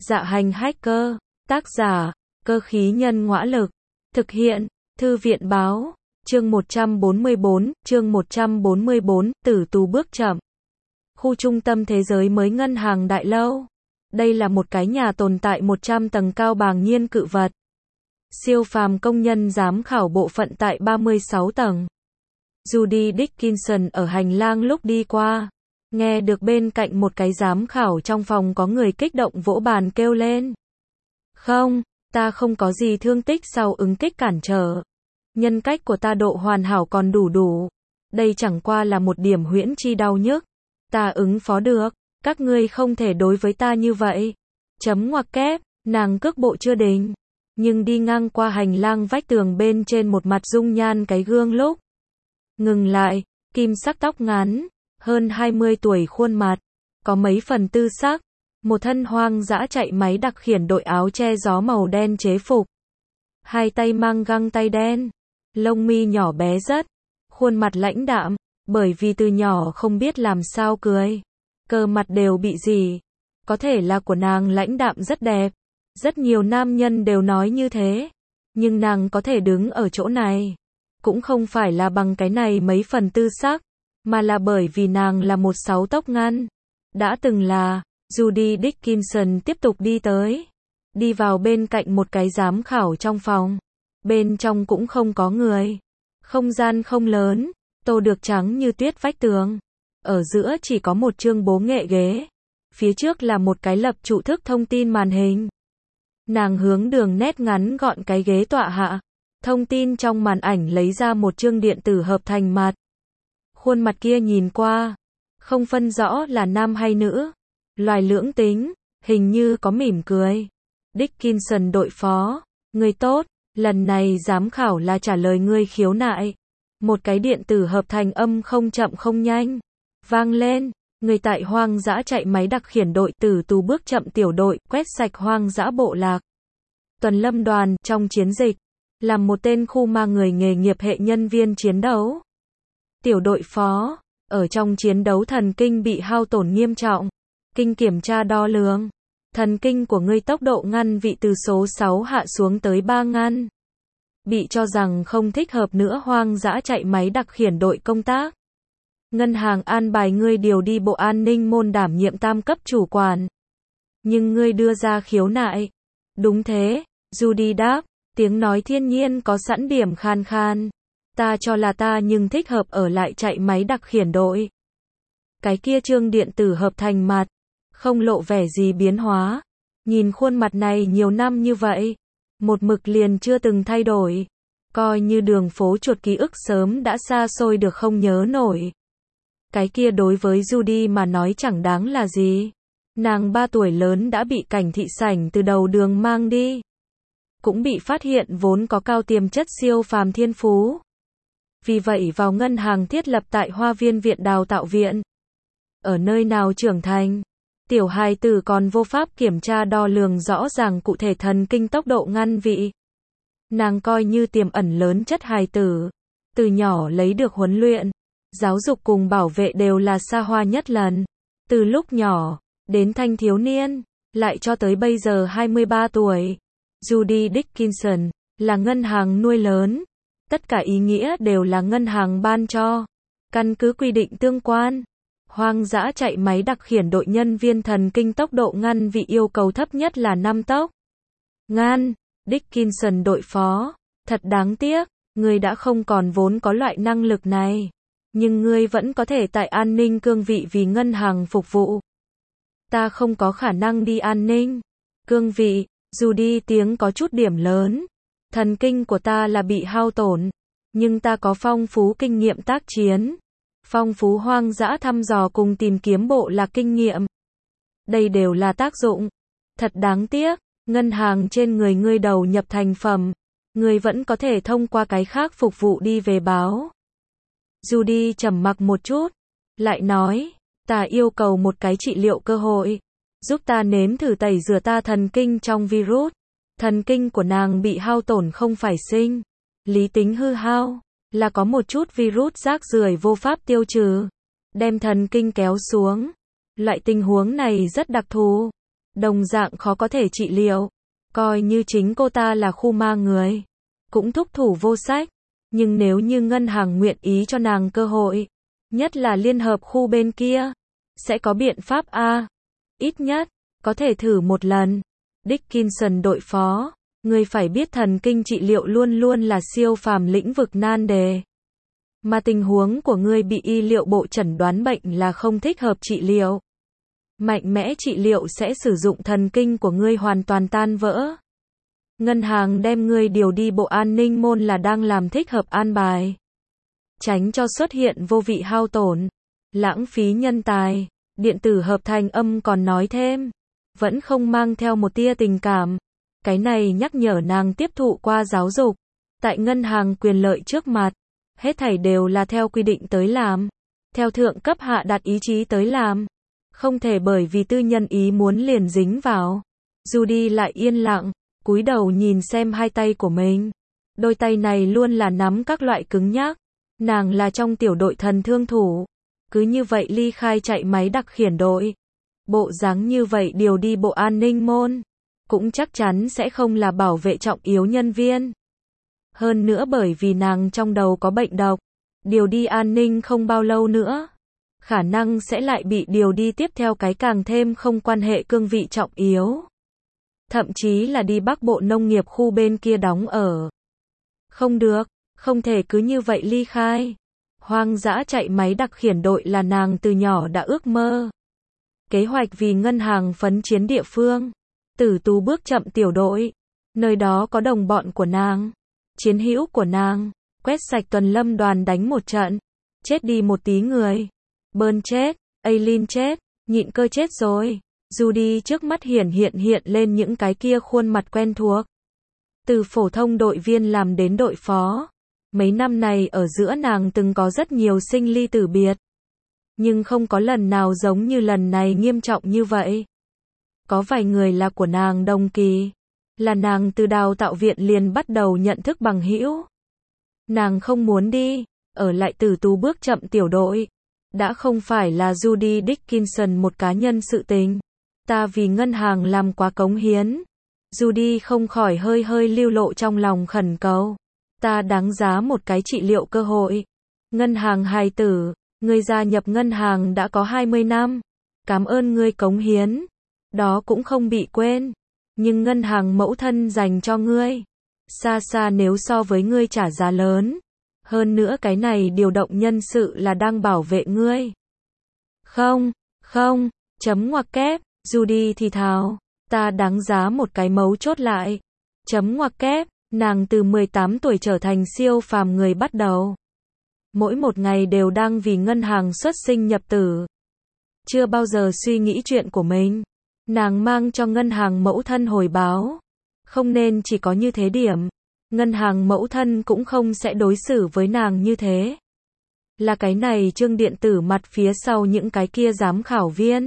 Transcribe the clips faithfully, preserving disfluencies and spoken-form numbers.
Dạ hành hacker, tác giả, cơ khí nhân ngõa lực, thực hiện, thư viện báo, chương một trăm bốn mươi bốn, chương một trăm bốn mươi bốn, tử tù bước chậm. Khu trung tâm thế giới mới ngân hàng đại lâu. Đây là một cái nhà tồn tại một trăm tầng cao bàng nhiên cự vật. Siêu phàm công nhân giám khảo bộ phận tại ba mươi sáu tầng. Judy Dickinson ở hành lang lúc đi qua, nghe được bên cạnh một cái giám khảo trong phòng có người kích động vỗ bàn kêu lên. Không, ta không có gì thương tích sau ứng kích cản trở. Nhân cách của ta độ hoàn hảo còn đủ đủ. Đây chẳng qua là một điểm huyễn chi đau nhức. Ta ứng phó được, các ngươi không thể đối với ta như vậy. Chấm ngoặc kép, nàng cước bộ chưa đến. Nhưng đi ngang qua hành lang vách tường bên trên một mặt dung nhan cái gương lúc. Ngừng lại, kim sắc tóc ngắn, hơn hai mươi tuổi khuôn mặt, có mấy phần tư sắc, một thân hoang dã chạy máy đặc khiển đội áo che gió màu đen chế phục. Hai tay mang găng tay đen, lông mi nhỏ bé rất, khuôn mặt lãnh đạm, bởi vì từ nhỏ không biết làm sao cười. Cơ mặt đều bị gì, có thể là của nàng lãnh đạm rất đẹp. Rất nhiều nam nhân đều nói như thế, nhưng nàng có thể đứng ở chỗ này, cũng không phải là bằng cái này mấy phần tư sắc, mà là bởi vì nàng là một sáu tóc ngắn. Đã từng là, Judy Dickinson tiếp tục đi tới, đi vào bên cạnh một cái giám khảo trong phòng. Bên trong cũng không có người, không gian không lớn, tô được trắng như tuyết vách tường. Ở giữa chỉ có một chương bố nghệ ghế, phía trước là một cái lập trụ thức thông tin màn hình. Nàng hướng đường nét ngắn gọn cái ghế tọa hạ, thông tin trong màn ảnh lấy ra một chương điện tử hợp thành mặt. Khuôn mặt kia nhìn qua, không phân rõ là nam hay nữ, loài lưỡng tính, hình như có mỉm cười. Dickinson đội phó, người tốt, lần này giám khảo là trả lời ngươi khiếu nại. Một cái điện tử hợp thành âm không chậm không nhanh, vang lên. Người tại hoang dã chạy máy đặc khiển đội tử tù bước chậm tiểu đội, quét sạch hoang dã bộ lạc. Tuần lâm đoàn, trong chiến dịch, làm một tên khu ma người nghề nghiệp hệ nhân viên chiến đấu. Tiểu đội phó, ở trong chiến đấu thần kinh bị hao tổn nghiêm trọng. Kinh kiểm tra đo lường. Thần kinh của ngươi tốc độ ngăn vị từ số sáu hạ xuống tới ba ngăn. Bị cho rằng không thích hợp nữa hoang dã chạy máy đặc khiển đội công tác. Ngân hàng an bài ngươi điều đi bộ an ninh môn đảm nhiệm tam cấp chủ quản. Nhưng ngươi đưa ra khiếu nại. Đúng thế, Judy đáp, tiếng nói thiên nhiên có sẵn điểm khan khan. Ta cho là ta nhưng thích hợp ở lại chạy máy đặc khiển đội. Cái kia chương điện tử hợp thành mặt, không lộ vẻ gì biến hóa. Nhìn khuôn mặt này nhiều năm như vậy, một mực liền chưa từng thay đổi. Coi như đường phố chuột ký ức sớm đã xa xôi được không nhớ nổi. Cái kia đối với Judy mà nói chẳng đáng là gì. Nàng ba tuổi lớn đã bị cảnh thị sảnh từ đầu đường mang đi. Cũng bị phát hiện vốn có cao tiềm chất siêu phàm thiên phú. Vì vậy vào ngân hàng thiết lập tại Hoa Viên Viện Đào tạo viện. Ở nơi nào trưởng thành, tiểu hài tử còn vô pháp kiểm tra đo lường rõ ràng cụ thể thần kinh tốc độ ngăn vị. Nàng coi như tiềm ẩn lớn chất hài tử. Từ nhỏ lấy được huấn luyện. Giáo dục cùng bảo vệ đều là xa hoa nhất lần. Từ lúc nhỏ, đến thanh thiếu niên, lại cho tới bây giờ hai mươi ba tuổi. Judy Dickinson, là ngân hàng nuôi lớn. Tất cả ý nghĩa đều là ngân hàng ban cho. Căn cứ quy định tương quan. Hoang dã chạy máy đặc khiển đội nhân viên thần kinh tốc độ ngăn vị yêu cầu thấp nhất là năm tốc. Ngăn, Dickinson đội phó, thật đáng tiếc, người đã không còn vốn có loại năng lực này. Nhưng ngươi vẫn có thể tại an ninh cương vị vì ngân hàng phục vụ. Ta không có khả năng đi an ninh cương vị, dù đi tiếng có chút điểm lớn. Thần kinh của ta là bị hao tổn, nhưng ta có phong phú kinh nghiệm tác chiến. Phong phú hoang dã thăm dò cùng tìm kiếm bộ lạc kinh nghiệm. Đây đều là tác dụng. Thật đáng tiếc, ngân hàng trên người ngươi đầu nhập thành phẩm. Ngươi vẫn có thể thông qua cái khác phục vụ đi về báo. Judy trầm mặc một chút, lại nói, ta yêu cầu một cái trị liệu cơ hội, giúp ta nếm thử tẩy rửa ta thần kinh trong virus. Thần kinh của nàng bị hao tổn không phải sinh, lý tính hư hao, là có một chút virus rác rưởi vô pháp tiêu trừ, đem thần kinh kéo xuống. Loại tình huống này rất đặc thù, đồng dạng khó có thể trị liệu. Coi như chính cô ta là khu ma người, cũng thúc thủ vô sách. Nhưng nếu như ngân hàng nguyện ý cho nàng cơ hội, nhất là liên hợp khu bên kia, sẽ có biện pháp a. Ít nhất, có thể thử một lần. Dickinson đội phó, ngươi phải biết thần kinh trị liệu luôn luôn là siêu phàm lĩnh vực nan đề. Mà tình huống của ngươi bị y liệu bộ chẩn đoán bệnh là không thích hợp trị liệu. Mạnh mẽ trị liệu sẽ sử dụng thần kinh của ngươi hoàn toàn tan vỡ. Ngân hàng đem ngươi điều đi bộ an ninh môn là đang làm thích hợp an bài. Tránh cho xuất hiện vô vị hao tổn, lãng phí nhân tài. Điện tử hợp thành âm còn nói thêm, vẫn không mang theo một tia tình cảm. Cái này nhắc nhở nàng tiếp thụ qua giáo dục. Tại ngân hàng quyền lợi trước mặt, hết thảy đều là theo quy định tới làm. Theo thượng cấp hạ đặt ý chí tới làm. Không thể bởi vì tư nhân ý muốn liền dính vào. Judy lại yên lặng, cúi đầu nhìn xem hai tay của mình. Đôi tay này luôn là nắm các loại cứng nhắc. Nàng là trong tiểu đội thần thương thủ. Cứ như vậy ly khai chạy máy đặc khiển đội. Bộ dáng như vậy điều đi bộ an ninh môn. Cũng chắc chắn sẽ không là bảo vệ trọng yếu nhân viên. Hơn nữa bởi vì nàng trong đầu có bệnh độc. Điều đi an ninh không bao lâu nữa. Khả năng sẽ lại bị điều đi tiếp theo cái càng thêm không quan hệ cương vị trọng yếu. Thậm chí là đi Bắc Bộ nông nghiệp khu bên kia đóng ở. Không được, không thể cứ như vậy ly khai. Hoang dã chạy máy đặc khiển đội là nàng từ nhỏ đã ước mơ. Kế hoạch vì ngân hàng phấn chiến địa phương. Tử tù bước chậm tiểu đội. Nơi đó có đồng bọn của nàng. Chiến hữu của nàng. Quét sạch tuần lâm đoàn đánh một trận. Chết đi một tí người. Bơn chết. Aileen chết. Nhịn cơ chết rồi. Judy trước mắt hiển hiện hiện lên những cái kia khuôn mặt quen thuộc. Từ phổ thông đội viên làm đến đội phó. Mấy năm này ở giữa nàng từng có rất nhiều sinh ly tử biệt. Nhưng không có lần nào giống như lần này nghiêm trọng như vậy. Có vài người là của nàng đồng kỳ. Là nàng từ đào tạo viện liền bắt đầu nhận thức bằng hữu. Nàng không muốn đi, ở lại tử tù bước chậm tiểu đội. Đã không phải là Judy Dickinson một cá nhân sự tình. Ta vì ngân hàng làm quá cống hiến. Judy không khỏi hơi hơi lưu lộ trong lòng khẩn cầu. Ta đáng giá một cái trị liệu cơ hội. Ngân hàng hài tử, ngươi gia nhập ngân hàng đã có hai mươi năm. Cảm ơn ngươi cống hiến. Đó cũng không bị quên. Nhưng ngân hàng mẫu thân dành cho ngươi. Xa xa nếu so với ngươi trả giá lớn. Hơn nữa cái này điều động nhân sự là đang bảo vệ ngươi. Không, không, chấm ngoặc kép, Judy thì thào. Ta đáng giá một cái mấu chốt lại. Chấm ngoặc kép, nàng từ mười tám tuổi trở thành siêu phàm người bắt đầu. Mỗi một ngày đều đang vì ngân hàng xuất sinh nhập tử. Chưa bao giờ suy nghĩ chuyện của mình. Nàng mang cho ngân hàng mẫu thân hồi báo. Không nên chỉ có như thế điểm. Ngân hàng mẫu thân cũng không sẽ đối xử với nàng như thế. Là cái này chương điện tử mặt phía sau những cái kia giám khảo viên.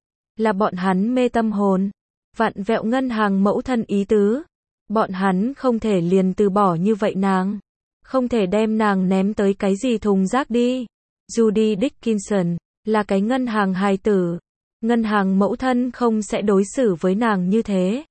Là bọn hắn mê tâm hồn. Vặn vẹo ngân hàng mẫu thân ý tứ. Bọn hắn không thể liền từ bỏ như vậy nàng. Không thể đem nàng ném tới cái gì thùng rác đi. Judy Dickinson, là cái ngân hàng hài tử. Ngân hàng mẫu thân không sẽ đối xử với nàng như thế.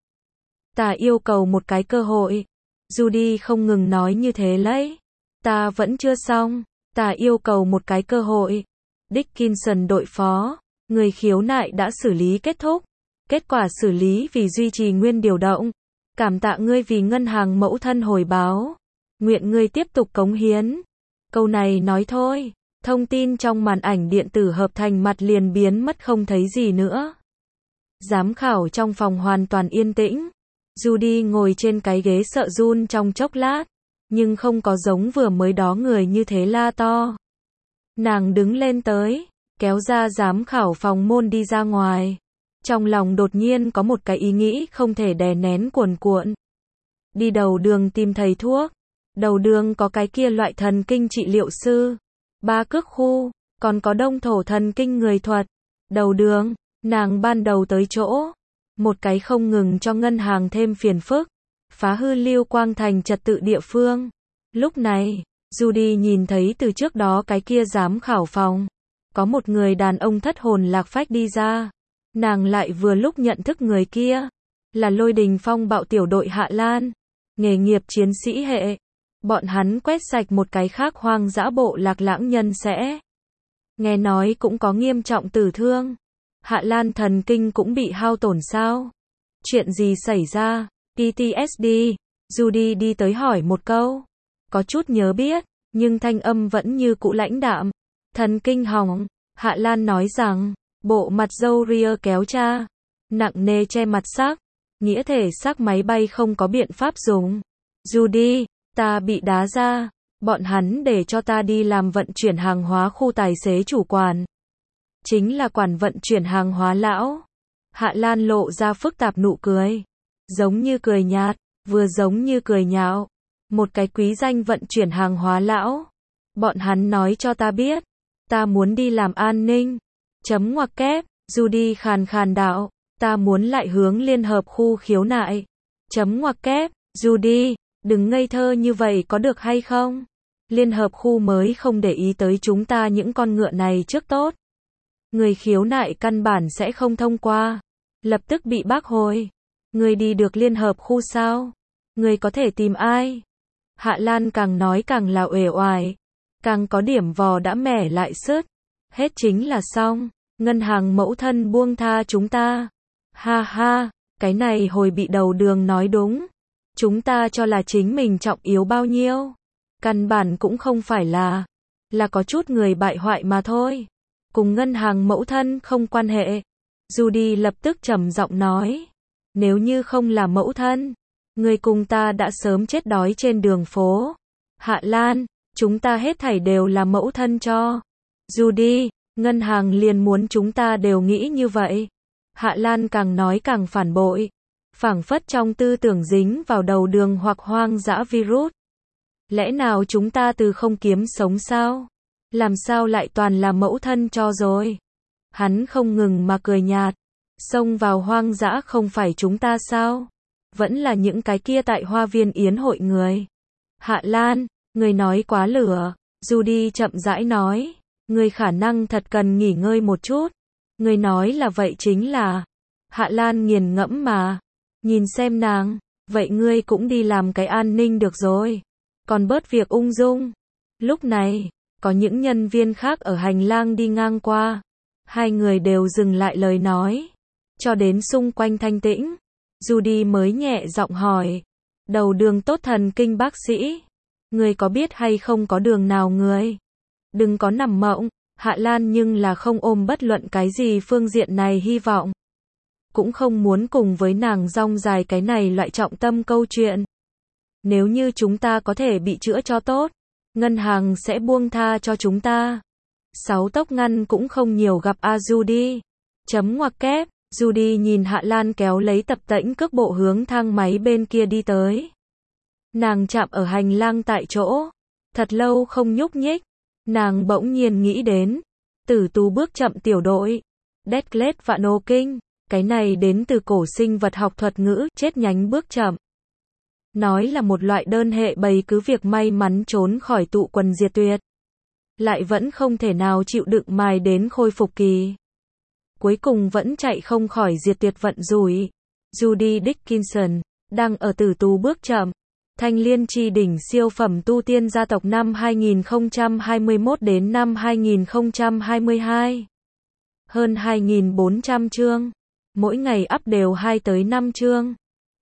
Ta yêu cầu một cái cơ hội. Judy không ngừng nói như thế lấy. Ta vẫn chưa xong. Ta yêu cầu một cái cơ hội. Dickinson đội phó. Người khiếu nại đã xử lý kết thúc. Kết quả xử lý vì duy trì nguyên điều động. Cảm tạ ngươi vì ngân hàng mẫu thân hồi báo. Nguyện ngươi tiếp tục cống hiến. Câu này nói thôi. Thông tin trong màn ảnh điện tử hợp thành mặt liền biến mất không thấy gì nữa. Giám khảo trong phòng hoàn toàn yên tĩnh. Judy ngồi trên cái ghế sợ run trong chốc lát. Nhưng không có giống vừa mới đó người như thế la to. Nàng đứng lên tới. Kéo ra giám khảo phòng môn đi ra ngoài. Trong lòng đột nhiên có một cái ý nghĩ không thể đè nén cuồn cuộn. Đi đầu đường tìm thầy thuốc. Đầu đường có cái kia loại thần kinh trị liệu sư. Ba cước khu, còn có đông thổ thần kinh người thuật. Đầu đường, nàng ban đầu tới chỗ. Một cái không ngừng cho ngân hàng thêm phiền phức. Phá hư Lưu Quang Thành trật tự địa phương. Lúc này, Judy nhìn thấy từ trước đó cái kia giám khảo phòng. Có một người đàn ông thất hồn lạc phách đi ra. Nàng lại vừa lúc nhận thức người kia, là Lôi Đình Phong bạo tiểu đội Hạ Lan, nghề nghiệp chiến sĩ hệ. Bọn hắn quét sạch một cái khác hoang dã bộ lạc lãng nhân sẽ. Nghe nói cũng có nghiêm trọng tử thương. Hạ Lan thần kinh cũng bị hao tổn sao? Chuyện gì xảy ra? pê tê ét đê, Judy đi tới hỏi một câu. Có chút nhớ biết, nhưng thanh âm vẫn như cũ lãnh đạm. Thần kinh hỏng, Hạ Lan nói rằng, bộ mặt râu ria kéo cha, nặng nề che mặt xác, nghĩa thể xác máy bay không có biện pháp dùng. Judy, ta bị đá ra, bọn hắn để cho ta đi làm vận chuyển hàng hóa khu tài xế chủ quản. Chính là quản vận chuyển hàng hóa lão. Hạ Lan lộ ra phức tạp nụ cười. Giống như cười nhạt, vừa giống như cười nhạo. Một cái quý danh vận chuyển hàng hóa lão. Bọn hắn nói cho ta biết. Ta muốn đi làm an ninh. Chấm ngoặc kép, Judy khàn khàn đạo. Ta muốn lại hướng liên hợp khu khiếu nại. Chấm ngoặc kép, Judy, đừng ngây thơ như vậy có được hay không? Liên hợp khu mới không để ý tới chúng ta những con ngựa này trước tốt. Người khiếu nại căn bản sẽ không thông qua. Lập tức bị bác hồi. Người đi được liên hợp khu sao? Người có thể tìm ai? Hạ Lan càng nói càng là uể oải. Càng có điểm vò đã mẻ lại sứt. Hết chính là xong. Ngân hàng mẫu thân buông tha chúng ta. Ha ha, cái này hồi bị đầu đường nói đúng. Chúng ta cho là chính mình trọng yếu bao nhiêu. Căn bản cũng không phải là. Là có chút người bại hoại mà thôi. Cùng ngân hàng mẫu thân không quan hệ. Judy lập tức trầm giọng nói. Nếu như không là mẫu thân, người cùng ta đã sớm chết đói trên đường phố. Hạ Lan, chúng ta hết thảy đều là mẫu thân cho. Judy, ngân hàng liền muốn chúng ta đều nghĩ như vậy. Hạ Lan càng nói càng phản bội. Phảng phất trong tư tưởng dính vào đầu đường hoặc hoang dã virus. Lẽ nào chúng ta từ không kiếm sống sao? Làm sao lại toàn là mẫu thân cho rồi? Hắn không ngừng mà cười nhạt. Xông vào hoang dã không phải chúng ta sao? Vẫn là những cái kia tại hoa viên yến hội người. Hạ Lan, người nói quá lửa. Judy chậm rãi nói. Người khả năng thật cần nghỉ ngơi một chút. Người nói là vậy chính là. Hạ Lan nghiền ngẫm mà. Nhìn xem nàng. Vậy ngươi cũng đi làm cái an ninh được rồi. Còn bớt việc ung dung. Lúc này, có những nhân viên khác ở hành lang đi ngang qua. Hai người đều dừng lại lời nói. Cho đến xung quanh thanh tĩnh. Judy mới nhẹ giọng hỏi. Đầu đường tốt thần kinh bác sĩ. Người có biết hay không có đường nào người? Đừng có nằm mộng. Hạ Lan nhưng là không ôm bất luận cái gì phương diện này hy vọng. Cũng không muốn cùng với nàng rong dài cái này loại trọng tâm câu chuyện. Nếu như chúng ta có thể bị chữa cho tốt, ngân hàng sẽ buông tha cho chúng ta. Sáu tốc ngăn cũng không nhiều gặp a Judy. Chấm ngoặc kép, Judy nhìn Hạ Lan kéo lấy tập tễnh cước bộ hướng thang máy bên kia đi tới. Nàng chạm ở hành lang tại chỗ. Thật lâu không nhúc nhích. Nàng bỗng nhiên nghĩ đến. Tử tù bước chậm tiểu đội. Deadlet và nô kinh. Cái này đến từ cổ sinh vật học thuật ngữ, chết nhánh bước chậm. Nói là một loại đơn hệ bày cứ việc may mắn trốn khỏi tụ quần diệt tuyệt. Lại vẫn không thể nào chịu đựng mài đến khôi phục kỳ. Cuối cùng vẫn chạy không khỏi diệt tuyệt vận rủi. Judy Dickinson, đang ở tử tù bước chậm. Thanh liên chi đỉnh siêu phẩm tu tiên gia tộc năm hai nghìn không trăm hai mươi mốt đến năm hai nghìn không trăm hai mươi hai. Hơn hai nghìn bốn trăm chương. Mỗi ngày up đều hai tới năm chương.